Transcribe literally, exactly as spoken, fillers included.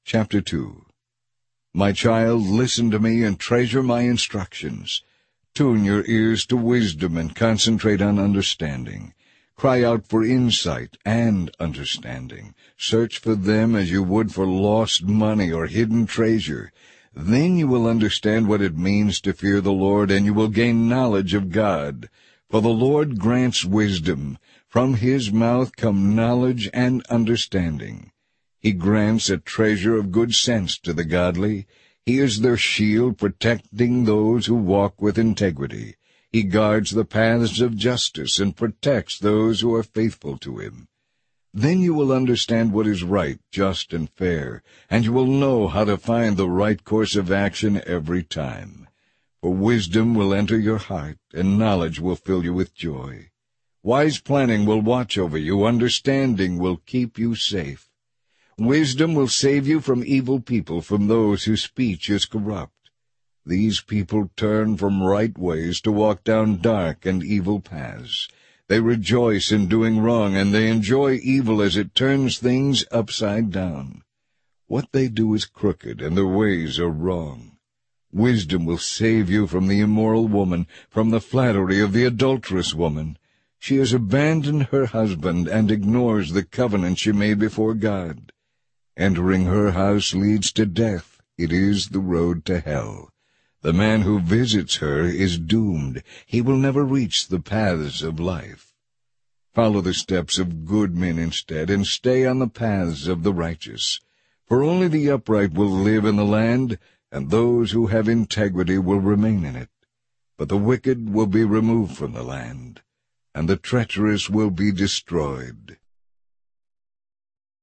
Chapter two. My child, listen to me and treasure my instructions. Tune your ears to wisdom and concentrate on understanding. Cry out for insight and understanding. Search for them as you would for lost money or hidden treasure. Then you will understand what it means to fear the Lord, and you will gain knowledge of God. For the Lord grants wisdom. From his mouth come knowledge and understanding. He grants a treasure of good sense to the godly. He is their shield, protecting those who walk with integrity. He guards the paths of justice and protects those who are faithful to him. Then you will understand what is right, just, and fair, and you will know how to find the right course of action every time. For wisdom will enter your heart, and knowledge will fill you with joy. Wise planning will watch over you, understanding will keep you safe. Wisdom will save you from evil people, from those whose speech is corrupt. These people turn from right ways to walk down dark and evil paths. They rejoice in doing wrong, and they enjoy evil as it turns things upside down. What they do is crooked, and their ways are wrong. Wisdom will save you from the immoral woman, from the flattery of the adulterous woman. She has abandoned her husband and ignores the covenant she made before God. Entering her house leads to death. It is the road to hell. The man who visits her is doomed. He will never reach the paths of life. Follow the steps of good men instead, and stay on the paths of the righteous. For only the upright will live in the land, and those who have integrity will remain in it. But the wicked will be removed from the land, and the treacherous will be destroyed.